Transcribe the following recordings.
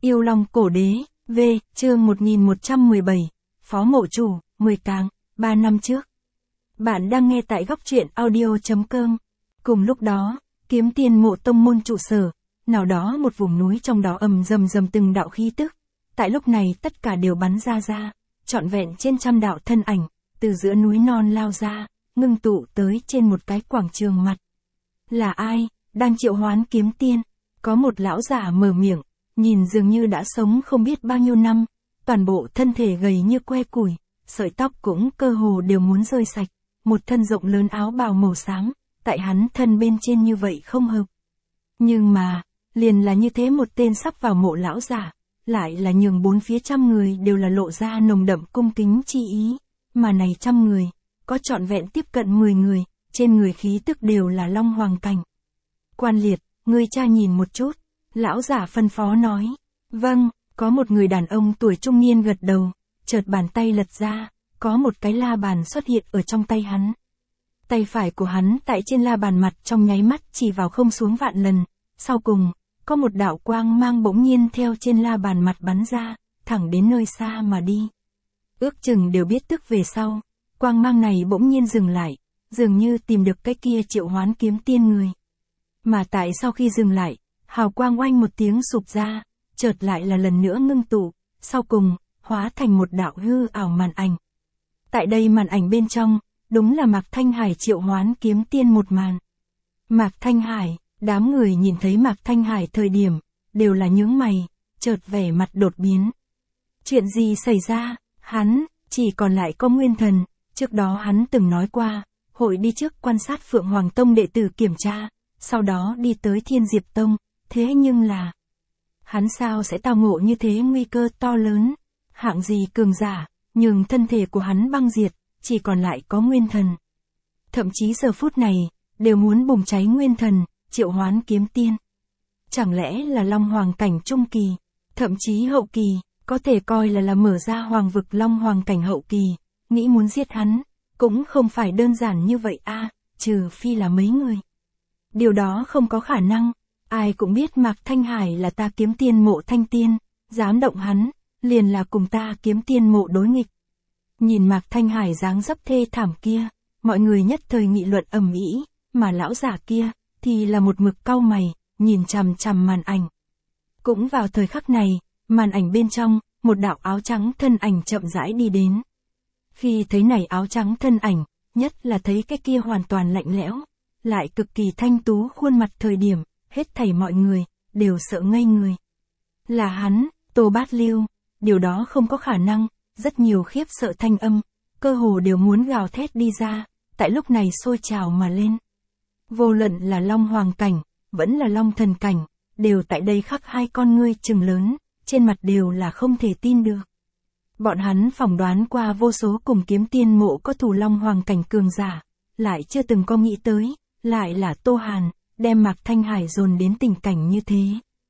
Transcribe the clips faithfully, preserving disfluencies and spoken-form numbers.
Yêu Long Cổ Đế, V, chương một nghìn một trăm mười bảy, Phó Mộ Chủ, mười càng, ba năm trước. Bạn đang nghe tại góc truyện audio chấm com. Cùng lúc đó, Kiếm Tiên Mộ tông môn trụ sở, nào đó một vùng núi trong đó ầm rầm rầm từng đạo khí tức. Tại lúc này tất cả đều bắn ra ra, trọn vẹn trên trăm đạo thân ảnh, từ giữa núi non lao ra, ngưng tụ tới trên một cái quảng trường mặt. Là ai, đang triệu hoán kiếm tiên? Có một lão giả mở miệng, nhìn dường như đã sống không biết bao nhiêu năm, toàn bộ thân thể gầy như que củi, sợi tóc cũng cơ hồ đều muốn rơi sạch, một thân rộng lớn áo bào màu xám, tại hắn thân bên trên như vậy không hợp. Nhưng mà, liền là như thế một tên sắp vào mộ lão giả, lại là nhường bốn phía trăm người đều là lộ ra nồng đậm cung kính chi ý, mà này trăm người, có trọn vẹn tiếp cận mười người, trên người khí tức đều là long hoàng cảnh. Quan Liệt, ngươi tra nhìn một chút, lão giả phân phó nói. Vâng, có một người đàn ông tuổi trung niên gật đầu, chợt bàn tay lật ra, có một cái la bàn xuất hiện ở trong tay hắn. Tay phải của hắn tại trên la bàn mặt trong nháy mắt chỉ vào không xuống vạn lần, sau cùng, có một đạo quang mang bỗng nhiên theo trên la bàn mặt bắn ra, thẳng đến nơi xa mà đi. Ước chừng đều biết tức về sau, quang mang này bỗng nhiên dừng lại, dường như tìm được cái kia triệu hoán kiếm tiên người. Mà tại sau khi dừng lại, hào quang oanh một tiếng sụp ra, chợt lại là lần nữa ngưng tụ, sau cùng, hóa thành một đạo hư ảo màn ảnh. Tại đây màn ảnh bên trong, đúng là Mạc Thanh Hải triệu hoán kiếm tiên một màn. Mạc Thanh Hải, đám người nhìn thấy Mạc Thanh Hải thời điểm, đều là nhướng mày, chợt vẻ mặt đột biến. Chuyện gì xảy ra? Hắn, chỉ còn lại có Nguyên Thần, trước đó hắn từng nói qua, hội đi trước quan sát Phượng Hoàng Tông đệ tử kiểm tra, sau đó đi tới Thiên Diệp Tông, thế nhưng là... Hắn sao sẽ tao ngộ như thế nguy cơ to lớn, hạng gì cường giả, nhưng thân thể của hắn băng diệt, chỉ còn lại có Nguyên Thần. Thậm chí giờ phút này, đều muốn bùng cháy Nguyên Thần, triệu hoán kiếm tiên. Chẳng lẽ là Long Hoàng cảnh trung kỳ, thậm chí hậu kỳ, có thể coi là là mở ra hoàng vực Long Hoàng cảnh hậu kỳ, nghĩ muốn giết hắn, cũng không phải đơn giản như vậy a, trừ phi là mấy người. Điều đó không có khả năng, ai cũng biết Mạc Thanh Hải là ta Kiếm Tiên Mộ thanh tiên, dám động hắn, liền là cùng ta Kiếm Tiên Mộ đối nghịch. Nhìn Mạc Thanh Hải dáng dấp thê thảm kia, mọi người nhất thời nghị luận ầm ĩ, mà lão giả kia, thì là một mực cau mày, nhìn chằm chằm màn ảnh. Cũng vào thời khắc này, màn ảnh bên trong, một đạo áo trắng thân ảnh chậm rãi đi đến. Khi thấy này áo trắng thân ảnh, nhất là thấy cái kia hoàn toàn lạnh lẽo, lại cực kỳ thanh tú khuôn mặt thời điểm, hết thảy mọi người, đều sợ ngây người. Là hắn, Tô Bát Lưu, điều đó không có khả năng, rất nhiều khiếp sợ thanh âm, cơ hồ đều muốn gào thét đi ra, tại lúc này sôi trào mà lên. Vô luận là Long Hoàng cảnh, vẫn là Long Thần cảnh, đều tại đây khắc hai con ngươi trừng lớn, trên mặt đều là không thể tin được. Bọn hắn phỏng đoán qua vô số cùng Kiếm Tiên Mộ có thù Long Hoàng cảnh cường giả, lại chưa từng có nghĩ tới, lại là Tô Hàn, đem Mạc Thanh Hải dồn đến tình cảnh như thế.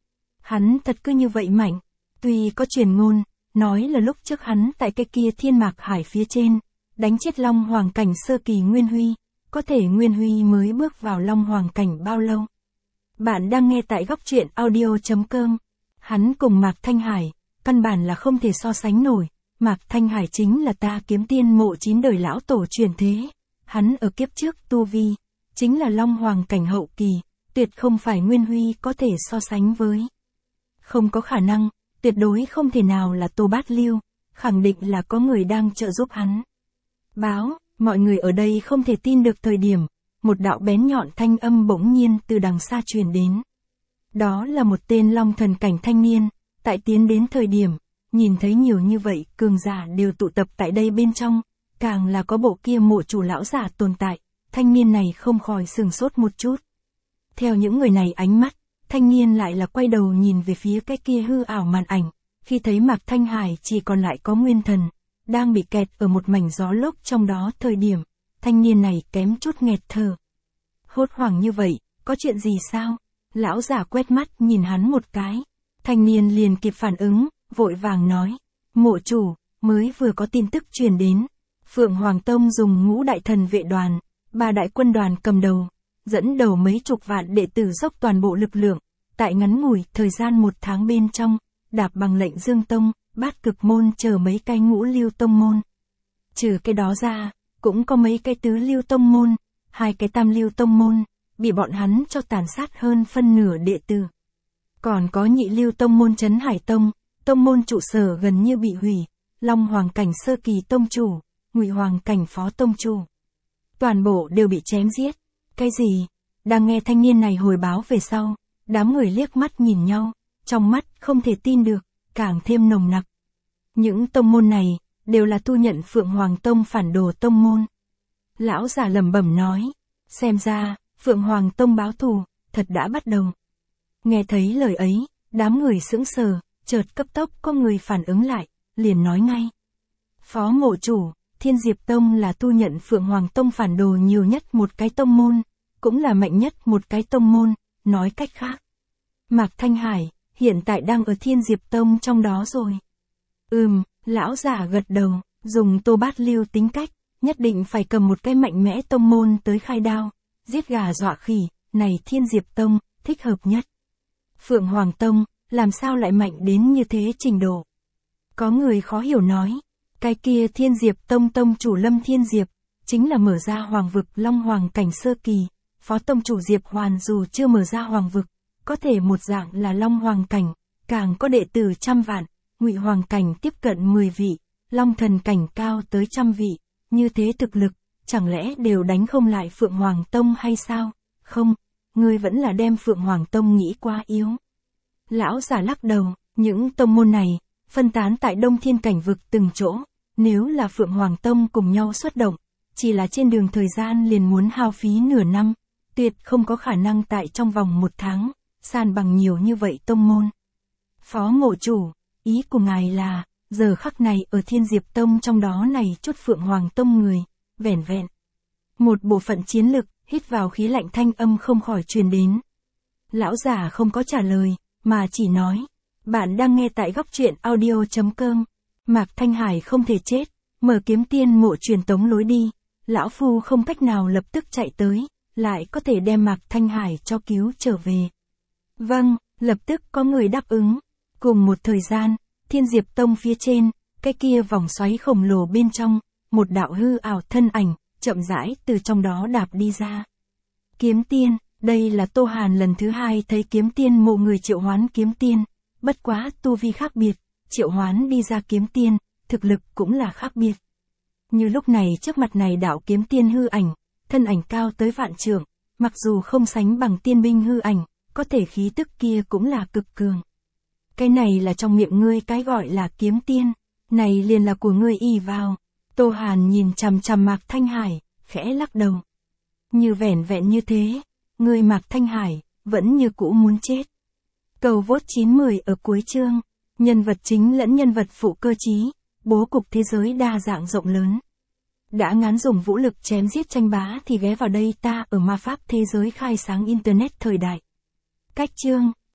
Hắn thật cứ như vậy mạnh, tuy có truyền ngôn, nói là lúc trước hắn tại cái kia Thiên Mạc Hải phía trên, đánh chết Long Hoàng cảnh sơ kỳ Nguyên Huy, có thể Nguyên Huy mới bước vào Long Hoàng cảnh bao lâu. Bạn đang nghe tại góc truyện audio chấm com. Hắn cùng Mạc Thanh Hải, căn bản là không thể so sánh nổi, Mạc Thanh Hải chính là ta Kiếm Tiên Mộ chín đời lão tổ truyền thế, hắn ở kiếp trước tu vi, chính là Long Hoàng cảnh hậu kỳ, tuyệt không phải Nguyên Huy có thể so sánh với. Không có khả năng, tuyệt đối không thể nào là Tô Bát Lưu, khẳng định là có người đang trợ giúp hắn. Báo, mọi người ở đây không thể tin được thời điểm, một đạo bén nhọn thanh âm bỗng nhiên từ đằng xa truyền đến. Đó là một tên Long Thần cảnh thanh niên, tại tiến đến thời điểm, nhìn thấy nhiều như vậy cường giả đều tụ tập tại đây bên trong, càng là có bộ kia mộ chủ lão giả tồn tại, thanh niên này không khỏi sửng sốt một chút. Theo những người này ánh mắt, thanh niên lại là quay đầu nhìn về phía cái kia hư ảo màn ảnh, khi thấy Mạc Thanh Hải chỉ còn lại có Nguyên Thần, đang bị kẹt ở một mảnh gió lốc trong đó thời điểm, thanh niên này kém chút nghẹt thở. Hốt hoảng như vậy, có chuyện gì sao? Lão giả quét mắt nhìn hắn một cái, thanh niên liền kịp phản ứng, vội vàng nói, mộ chủ, mới vừa có tin tức truyền đến, Phượng Hoàng Tông dùng ngũ đại thần vệ đoàn, ba đại quân đoàn cầm đầu, dẫn đầu mấy chục vạn đệ tử dốc toàn bộ lực lượng, tại ngắn ngủi thời gian một tháng bên trong, đạp bằng lệnh dương tông, bát cực môn chờ mấy cái ngũ lưu tông môn. Trừ cái đó ra, cũng có mấy cái tứ lưu tông môn, hai cái tam lưu tông môn, bị bọn hắn cho tàn sát hơn phân nửa đệ tử. Còn có nhị lưu tông môn Trấn Hải Tông, tông môn trụ sở gần như bị hủy, Long Hoàng cảnh sơ kỳ tông chủ, Ngụy Hoàng cảnh phó tông chủ. Toàn bộ đều bị chém giết. Cái gì? Đang nghe thanh niên này hồi báo về sau, đám người liếc mắt nhìn nhau, trong mắt không thể tin được, càng thêm nồng nặc. Những tông môn này, đều là thu nhận Phượng Hoàng Tông phản đồ tông môn. Lão già lẩm bẩm nói, xem ra, Phượng Hoàng Tông báo thù, thật đã bắt đầu. Nghe thấy lời ấy, đám người sững sờ, chợt cấp tốc có người phản ứng lại, liền nói ngay. Phó mộ chủ, Thiên Diệp Tông là thu nhận Phượng Hoàng Tông phản đồ nhiều nhất một cái tông môn, cũng là mạnh nhất một cái tông môn, nói cách khác. Mạc Thanh Hải, hiện tại đang ở Thiên Diệp Tông trong đó rồi. Ừm, lão giả gật đầu, dùng Tô Bát Lưu tính cách, nhất định phải cầm một cái mạnh mẽ tông môn tới khai đao, giết gà dọa khỉ, này Thiên Diệp Tông, thích hợp nhất. Phượng Hoàng Tông, làm sao lại mạnh đến như thế trình độ? Có người khó hiểu nói, cái kia Thiên Diệp Tông tông chủ Lâm Thiên Diệp, chính là mở ra hoàng vực Long Hoàng cảnh sơ kỳ, phó tông chủ Diệp Hoàn dù chưa mở ra hoàng vực, có thể một dạng là Long Hoàng cảnh, càng có đệ tử trăm vạn, Ngụy Hoàng cảnh tiếp cận mười vị, Long Thần cảnh cao tới trăm vị, như thế thực lực, chẳng lẽ đều đánh không lại Phượng Hoàng Tông hay sao? Không, ngươi vẫn là đem Phượng Hoàng Tông nghĩ quá yếu. Lão giả lắc đầu, những tông môn này, phân tán tại Đông Thiên cảnh vực từng chỗ, nếu là Phượng Hoàng Tông cùng nhau xuất động, chỉ là trên đường thời gian liền muốn hao phí nửa năm, tuyệt không có khả năng tại trong vòng một tháng, san bằng nhiều như vậy tông môn. Phó mộ chủ, ý của ngài là, giờ khắc này ở Thiên Diệp Tông trong đó này chút Phượng Hoàng Tông người, vẻn vẹn. Một bộ phận chiến lực, hít vào khí lạnh thanh âm không khỏi truyền đến. Lão giả không có trả lời, mà chỉ nói, bạn đang nghe tại góc truyện audio chấm com. Mạc Thanh Hải không thể chết, mở kiếm tiên mộ truyền tống lối đi, lão phu không cách nào lập tức chạy tới, lại có thể đem Mạc Thanh Hải cho cứu trở về. Vâng, lập tức có người đáp ứng. Cùng một thời gian, Thiên Diệp Tông phía trên, cái kia vòng xoáy khổng lồ bên trong, một đạo hư ảo thân ảnh, chậm rãi từ trong đó đạp đi ra. Kiếm tiên, đây là Tô Hàn lần thứ hai thấy kiếm tiên mộ người triệu hoán kiếm tiên, bất quá tu vi khác biệt, triệu hoán đi ra kiếm tiên, thực lực cũng là khác biệt. Như lúc này trước mặt này đạo kiếm tiên hư ảnh, thân ảnh cao tới vạn trượng, mặc dù không sánh bằng tiên binh hư ảnh, có thể khí tức kia cũng là cực cường. Cái này là trong miệng ngươi cái gọi là kiếm tiên, này liền là của ngươi y vào. Tô Hàn nhìn chằm chằm Mạc Thanh Hải, khẽ lắc đầu. Như vẻn vẹn như thế, ngươi Mạc Thanh Hải, vẫn như cũ muốn chết. Cầu vốt chín mười ở cuối chương, nhân vật chính lẫn nhân vật phụ cơ chí, bố cục thế giới đa dạng rộng lớn. Đã ngán dùng vũ lực chém giết tranh bá thì ghé vào đây ta ở ma pháp thế giới khai sáng Internet thời đại. Cách chương